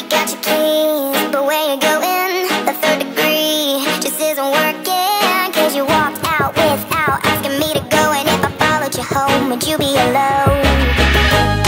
got your keys, but where you going? The third degree just isn't working, 'cause you walked out without asking me to go. And if I followed you home, would you be alone?